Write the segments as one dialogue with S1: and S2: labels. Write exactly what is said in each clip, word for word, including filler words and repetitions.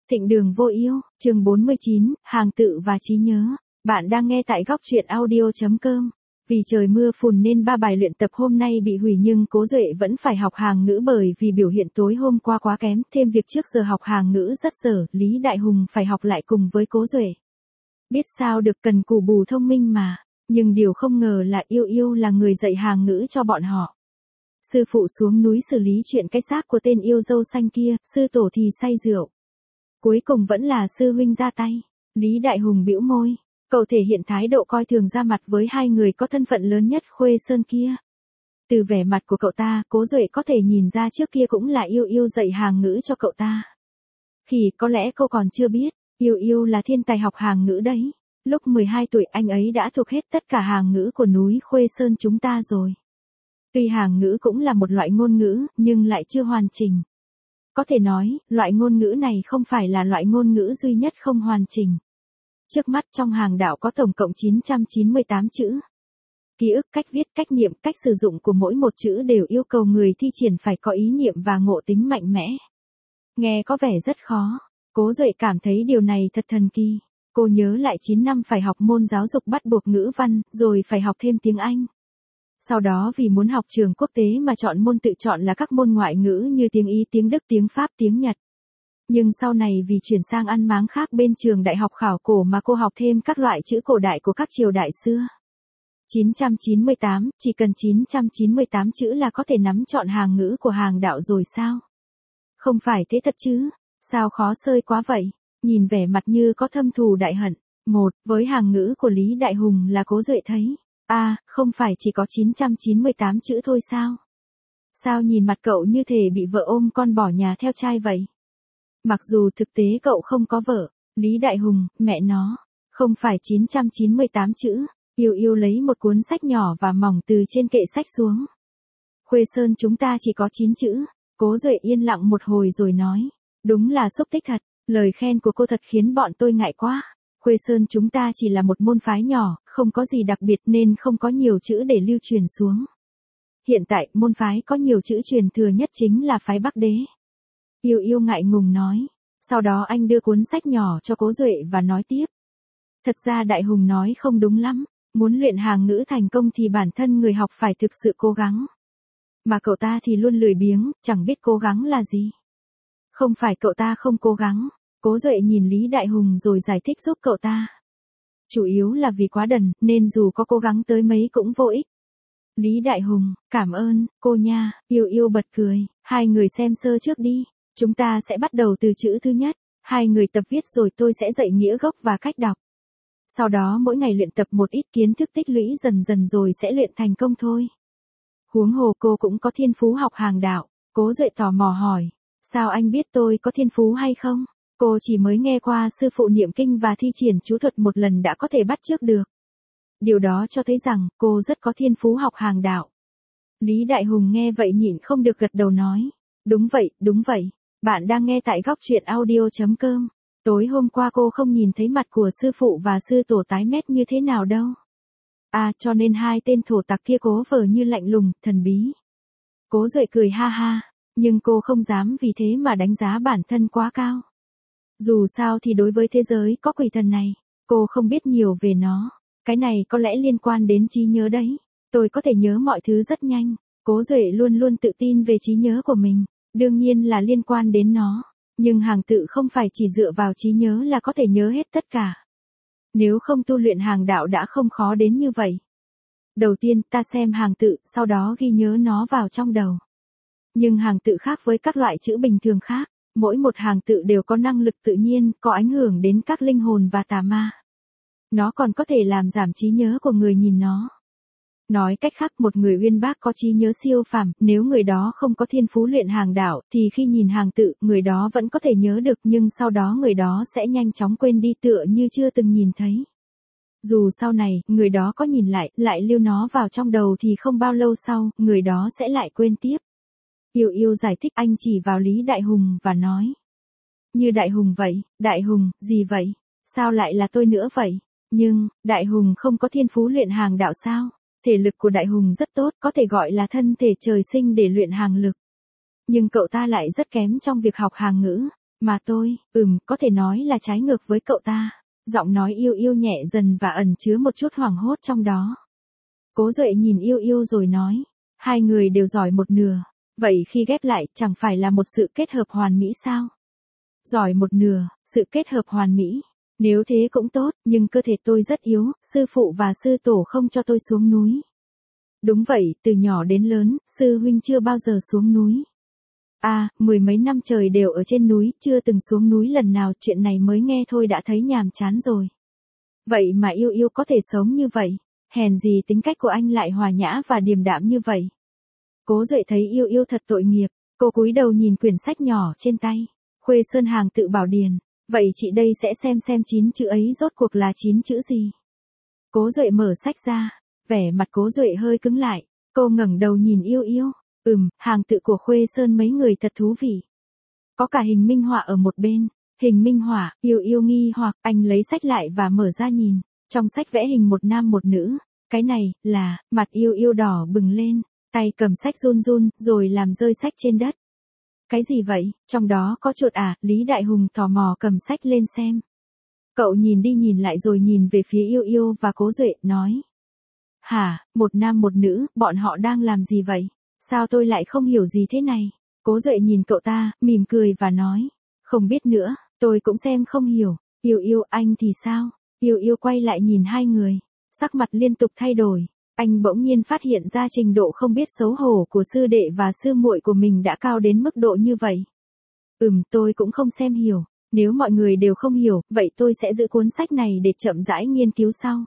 S1: Thịnh đường vô ưu, chương bốn mươi chín, hàng tự và trí nhớ. Bạn đang nghe tại góc truyện audio chấm com. Vì trời mưa phùn nên ba bài luyện tập hôm nay bị hủy nhưng Cố Duệ vẫn phải học Hàn ngữ bởi vì biểu hiện tối hôm qua quá kém, thêm việc trước giờ học Hàn ngữ rất dở, Lý Đại Hùng phải học lại cùng với Cố Duệ. Biết sao được, cần cù bù thông minh mà, nhưng điều không ngờ là Yêu Yêu là người dạy Hàn ngữ cho bọn họ. Sư phụ xuống núi xử lý chuyện cái xác của tên yêu dâu xanh kia, sư tổ thì say rượu. Cuối cùng vẫn là sư huynh ra tay. Lý Đại Hùng bĩu môi. Cậu thể hiện thái độ coi thường ra mặt với hai người có thân phận lớn nhất Khuê Sơn kia. Từ vẻ mặt của cậu ta, Cố Duệ có thể nhìn ra trước kia cũng là Yêu Yêu dạy Hàn ngữ cho cậu ta. Khi có lẽ cô còn chưa biết, Yêu Yêu là thiên tài học Hàn ngữ đấy. Lúc mười hai tuổi anh ấy đã thuộc hết tất cả Hàn ngữ của núi Khuê Sơn chúng ta rồi. Tuy Hàn ngữ cũng là một loại ngôn ngữ, nhưng lại chưa hoàn chỉnh. Có thể nói, loại ngôn ngữ này không phải là loại ngôn ngữ duy nhất không hoàn chỉnh. Trước mắt trong Hàng đạo có tổng cộng chín trăm chín mươi tám chữ. Ký ức, cách viết, cách niệm, cách sử dụng của mỗi một chữ đều yêu cầu người thi triển phải có ý niệm và ngộ tính mạnh mẽ. Nghe có vẻ rất khó. Cố Duệ cảm thấy điều này thật thần kỳ. Cô nhớ lại chín năm phải học môn giáo dục bắt buộc ngữ văn, rồi phải học thêm tiếng Anh. Sau đó vì muốn học trường quốc tế mà chọn môn tự chọn là các môn ngoại ngữ như tiếng Ý, tiếng Đức, tiếng Pháp, tiếng Nhật. Nhưng sau này vì chuyển sang ăn máng khác bên trường đại học khảo cổ mà cô học thêm các loại chữ cổ đại của các triều đại xưa. chín trăm chín mươi tám, chỉ cần chín trăm chín mươi tám chữ là có thể nắm trọn Hàn ngữ của Hàng đạo rồi sao? Không phải thế thật chứ? Sao khó xơi quá vậy? Nhìn vẻ mặt như có thâm thù đại hận. Một, với Hàn ngữ của Lý Đại Hùng là Cố Duệ thấy. À, không phải chỉ có chín trăm chín mươi tám chữ thôi sao? Sao nhìn mặt cậu như thể bị vợ ôm con bỏ nhà theo trai vậy? Mặc dù thực tế cậu không có vợ, Lý Đại Hùng, mẹ nó, không phải chín trăm chín mươi tám chữ. Yêu Yêu lấy một cuốn sách nhỏ và mỏng từ trên kệ sách xuống. Khuê Sơn chúng ta chỉ có chín chữ. Cố Duệ yên lặng một hồi rồi nói. Đúng là xúc tích thật, lời khen của cô thật khiến bọn tôi ngại quá. Khuê Sơn chúng ta chỉ là một môn phái nhỏ, không có gì đặc biệt nên không có nhiều chữ để lưu truyền xuống. Hiện tại, môn phái có nhiều chữ truyền thừa nhất chính là phái Bắc Đế. Yêu Yêu ngại ngùng nói. Sau đó anh đưa cuốn sách nhỏ cho Cố Duệ và nói tiếp. Thật ra Đại Hùng nói không đúng lắm, muốn luyện Hàn ngữ thành công thì bản thân người học phải thực sự cố gắng. Mà cậu ta thì luôn lười biếng, chẳng biết cố gắng là gì. Không phải cậu ta không cố gắng. Cố Duệ nhìn Lý Đại Hùng rồi giải thích giúp cậu ta. Chủ yếu là vì quá đần, nên dù có cố gắng tới mấy cũng vô ích. Lý Đại Hùng, cảm ơn, cô nha. Yêu Yêu bật cười. Hai người xem sơ trước đi. Chúng ta sẽ bắt đầu từ chữ thứ nhất. Hai người tập viết rồi tôi sẽ dạy nghĩa gốc và cách đọc. Sau đó mỗi ngày luyện tập một ít kiến thức tích lũy dần dần rồi sẽ luyện thành công thôi. Huống hồ cô cũng có thiên phú học Hàn đạo. Cố Duệ tò mò hỏi. Sao anh biết tôi có thiên phú hay không? Cô chỉ mới nghe qua sư phụ niệm kinh và thi triển chú thuật một lần đã có thể bắt chước được. Điều đó cho thấy rằng cô rất có thiên phú học Hàn đạo. Lý Đại Hùng nghe vậy nhịn không được gật đầu nói. Đúng vậy, đúng vậy. Bạn đang nghe tại góc truyện audio chấm com. Tối hôm qua cô không nhìn thấy mặt của sư phụ và sư tổ tái mét như thế nào đâu. À, cho nên hai tên thổ tặc kia cố vờ như lạnh lùng, thần bí. Cố Duệ cười ha ha, nhưng cô không dám vì thế mà đánh giá bản thân quá cao. Dù sao thì đối với thế giới có quỷ thần này, cô không biết nhiều về nó. Cái này có lẽ liên quan đến trí nhớ đấy. Tôi có thể nhớ mọi thứ rất nhanh. Cố Duệ luôn luôn tự tin về trí nhớ của mình. Đương nhiên là liên quan đến nó. Nhưng Hàn tự không phải chỉ dựa vào trí nhớ là có thể nhớ hết tất cả. Nếu không tu luyện Hàn đạo đã không khó đến như vậy. Đầu tiên ta xem Hàn tự, sau đó ghi nhớ nó vào trong đầu. Nhưng Hàn tự khác với các loại chữ bình thường khác. Mỗi một Hàn tự đều có năng lực tự nhiên, có ảnh hưởng đến các linh hồn và tà ma. Nó còn có thể làm giảm trí nhớ của người nhìn nó. Nói cách khác, một người uyên bác có trí nhớ siêu phàm, nếu người đó không có thiên phú luyện Hàn đạo, thì khi nhìn Hàn tự, người đó vẫn có thể nhớ được nhưng sau đó người đó sẽ nhanh chóng quên đi tựa như chưa từng nhìn thấy. Dù sau này, người đó có nhìn lại, lại lưu nó vào trong đầu thì không bao lâu sau, người đó sẽ lại quên tiếp. Yêu Yêu giải thích, anh chỉ vào Lý Đại Hùng và nói. Như Đại Hùng vậy. Đại Hùng, gì vậy? Sao lại là tôi nữa vậy? Nhưng, Đại Hùng không có thiên phú luyện Hàn đạo sao? Thể lực của Đại Hùng rất tốt, có thể gọi là thân thể trời sinh để luyện Hàn lực. Nhưng cậu ta lại rất kém trong việc học Hàn ngữ. Mà tôi, ừm, có thể nói là trái ngược với cậu ta. Giọng nói Yêu Yêu nhẹ dần và ẩn chứa một chút hoảng hốt trong đó. Cố Duệ nhìn Yêu Yêu rồi nói, hai người đều giỏi một nửa, vậy khi ghép lại chẳng phải là một sự kết hợp hoàn mỹ sao? Giỏi một nửa, sự kết hợp hoàn mỹ. Nếu thế cũng tốt, nhưng cơ thể tôi rất yếu, sư phụ và sư tổ không cho tôi xuống núi. Đúng vậy, từ nhỏ đến lớn, sư huynh chưa bao giờ xuống núi. À, mười mấy năm trời đều ở trên núi, chưa từng xuống núi lần nào, chuyện này mới nghe thôi đã thấy nhàm chán rồi. Vậy mà Yêu Yêu có thể sống như vậy, hèn gì tính cách của anh lại hòa nhã và điềm đạm như vậy. Cố Duệ thấy Yêu Yêu thật tội nghiệp, cô cúi đầu nhìn quyển sách nhỏ trên tay, Khuê Sơn Hàng Tự Bảo Điển, vậy chị đây sẽ xem xem chín chữ ấy rốt cuộc là chín chữ gì. Cố Duệ mở sách ra, vẻ mặt Cố Duệ hơi cứng lại, cô ngẩng đầu nhìn Yêu Yêu, ừm, hàng tự của Khuê Sơn mấy người thật thú vị. Có cả hình minh họa ở một bên, hình minh họa, Yêu Yêu nghi hoặc, anh lấy sách lại và mở ra nhìn, trong sách vẽ hình một nam một nữ, cái này, là, mặt Yêu Yêu đỏ bừng lên, tay cầm sách run run, rồi làm rơi sách trên đất. Cái gì vậy, trong đó có chuột à, Lý Đại Hùng tò mò cầm sách lên xem. Cậu nhìn đi nhìn lại rồi nhìn về phía Yêu Yêu và Cố Duệ, nói. Hả, một nam một nữ, bọn họ đang làm gì vậy? Sao tôi lại không hiểu gì thế này? Cố Duệ nhìn cậu ta, mỉm cười và nói. Không biết nữa, tôi cũng xem không hiểu. Yêu Yêu, anh thì sao? Yêu Yêu quay lại nhìn hai người, sắc mặt liên tục thay đổi. Anh bỗng nhiên phát hiện ra trình độ không biết xấu hổ của sư đệ và sư muội của mình đã cao đến mức độ như vậy. Ừm, tôi cũng không xem hiểu. Nếu mọi người đều không hiểu, vậy tôi sẽ giữ cuốn sách này để chậm rãi nghiên cứu sau.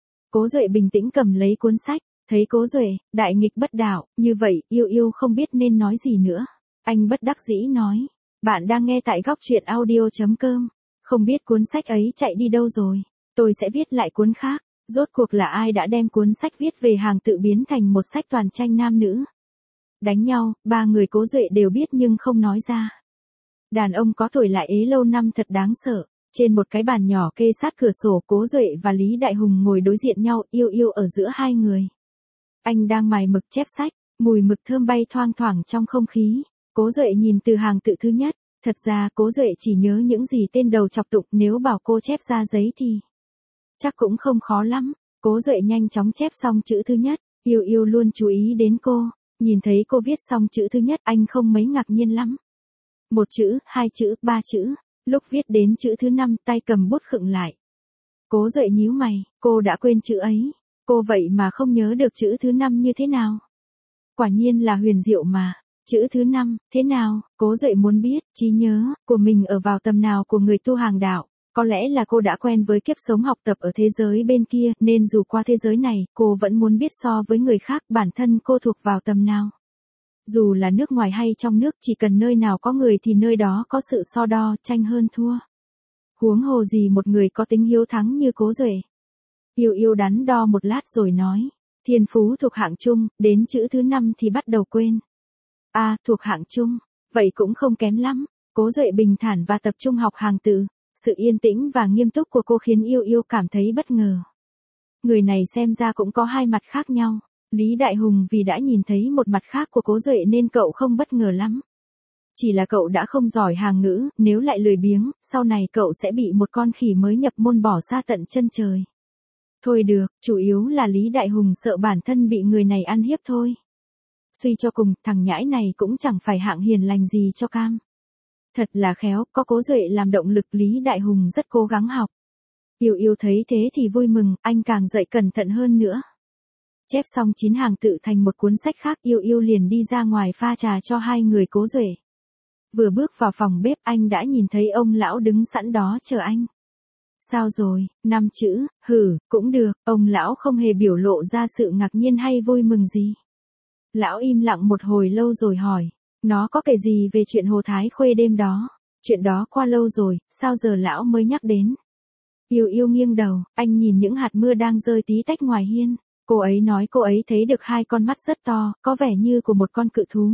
S1: Cố Duệ bình tĩnh cầm lấy cuốn sách, thấy Cố Duệ, đại nghịch bất đạo, như vậy, Yêu Yêu không biết nên nói gì nữa. Anh bất đắc dĩ nói, bạn đang nghe tại góc truyện audio chấm com, không biết cuốn sách ấy chạy đi đâu rồi, tôi sẽ viết lại cuốn khác. Rốt cuộc là ai đã đem cuốn sách viết về Hàng Tự biến thành một sách toàn tranh nam nữ? Đánh nhau, ba người Cố Duệ đều biết nhưng không nói ra. Đàn ông có tuổi lại ế lâu năm thật đáng sợ. Trên một cái bàn nhỏ kê sát cửa sổ, Cố Duệ và Lý Đại Hùng ngồi đối diện nhau, Yêu Yêu ở giữa hai người. Anh đang mài mực chép sách, mùi mực thơm bay thoang thoảng trong không khí. Cố Duệ nhìn từ hàng tự thứ nhất, thật ra Cố Duệ chỉ nhớ những gì tên đầu chọc tục, nếu bảo cô chép ra giấy thì chắc cũng không khó lắm. Cố Duệ nhanh chóng chép xong chữ thứ nhất, Yêu Yêu luôn chú ý đến cô, nhìn thấy cô viết xong chữ thứ nhất anh không mấy ngạc nhiên lắm. Một chữ, hai chữ, ba chữ, lúc viết đến chữ thứ năm tay cầm bút khựng lại. Cố Duệ nhíu mày, cô đã quên chữ ấy, cô vậy mà không nhớ được chữ thứ năm như thế nào. Quả nhiên là huyền diệu mà. Chữ thứ năm, thế nào? Cố Duệ muốn biết, trí nhớ của mình ở vào tầm nào của người tu hàng đạo. Có lẽ là cô đã quen với kiếp sống học tập ở thế giới bên kia, nên dù qua thế giới này, cô vẫn muốn biết so với người khác bản thân cô thuộc vào tầm nào. Dù là nước ngoài hay trong nước, chỉ cần nơi nào có người thì nơi đó có sự so đo, tranh hơn thua. Huống hồ gì một người có tính hiếu thắng như Cố Duệ. Yêu Yêu đắn đo một lát rồi nói, thiên phú thuộc hạng trung, đến chữ thứ năm thì bắt đầu quên. À, thuộc hạng trung, vậy cũng không kém lắm. Cố Duệ bình thản và tập trung học hàng tự. Sự yên tĩnh và nghiêm túc của cô khiến Yêu Yêu cảm thấy bất ngờ. Người này xem ra cũng có hai mặt khác nhau. Lý Đại Hùng vì đã nhìn thấy một mặt khác của Cố Duệ nên cậu không bất ngờ lắm. Chỉ là cậu đã không giỏi hàng ngữ, nếu lại lười biếng, sau này cậu sẽ bị một con khỉ mới nhập môn bỏ xa tận chân trời. Thôi được, chủ yếu là Lý Đại Hùng sợ bản thân bị người này ăn hiếp thôi. Suy cho cùng, thằng nhãi này cũng chẳng phải hạng hiền lành gì cho cam. Thật là khéo, có Cố Duệ làm động lực, Lý Đại Hùng rất cố gắng học. Yêu Yêu thấy thế thì vui mừng, anh càng dạy cẩn thận hơn nữa. Chép xong chín hàng tự thành một cuốn sách khác, Yêu Yêu liền đi ra ngoài pha trà cho hai người Cố Duệ. Vừa bước vào phòng bếp anh đã nhìn thấy ông lão đứng sẵn đó chờ anh. Sao rồi, năm chữ, hử, cũng được, ông lão không hề biểu lộ ra sự ngạc nhiên hay vui mừng gì. Lão im lặng một hồi lâu rồi hỏi, nó có kể gì về chuyện Hồ Thái Khuê đêm đó? Chuyện đó qua lâu rồi, sao giờ lão mới nhắc đến? Yêu Yêu nghiêng đầu, anh nhìn những hạt mưa đang rơi tí tách ngoài hiên. Cô ấy nói cô ấy thấy được hai con mắt rất to, có vẻ như của một con cự thú.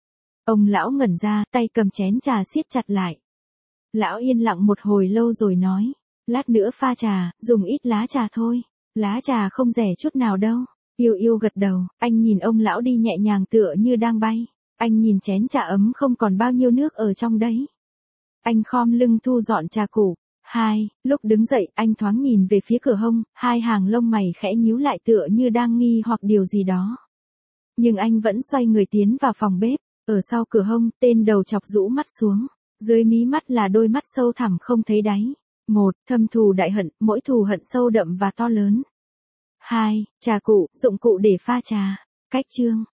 S1: Ông lão ngẩn ra, tay cầm chén trà siết chặt lại. Lão yên lặng một hồi lâu rồi nói, lát nữa pha trà, dùng ít lá trà thôi. Lá trà không rẻ chút nào đâu. Yêu Yêu gật đầu, anh nhìn ông lão đi nhẹ nhàng tựa như đang bay. Anh nhìn chén trà ấm không còn bao nhiêu nước ở trong đấy. Anh khom lưng thu dọn trà cụ. Hai, lúc đứng dậy, anh thoáng nhìn về phía cửa hông, hai hàng lông mày khẽ nhíu lại tựa như đang nghi hoặc điều gì đó. Nhưng anh vẫn xoay người tiến vào phòng bếp, ở sau cửa hông, tên đầu chọc rũ mắt xuống. Dưới mí mắt là đôi mắt sâu thẳm không thấy đáy. Một, thâm thù đại hận, mỗi thù hận sâu đậm và to lớn. Hai, trà cụ, dụng cụ để pha trà. Cách chương.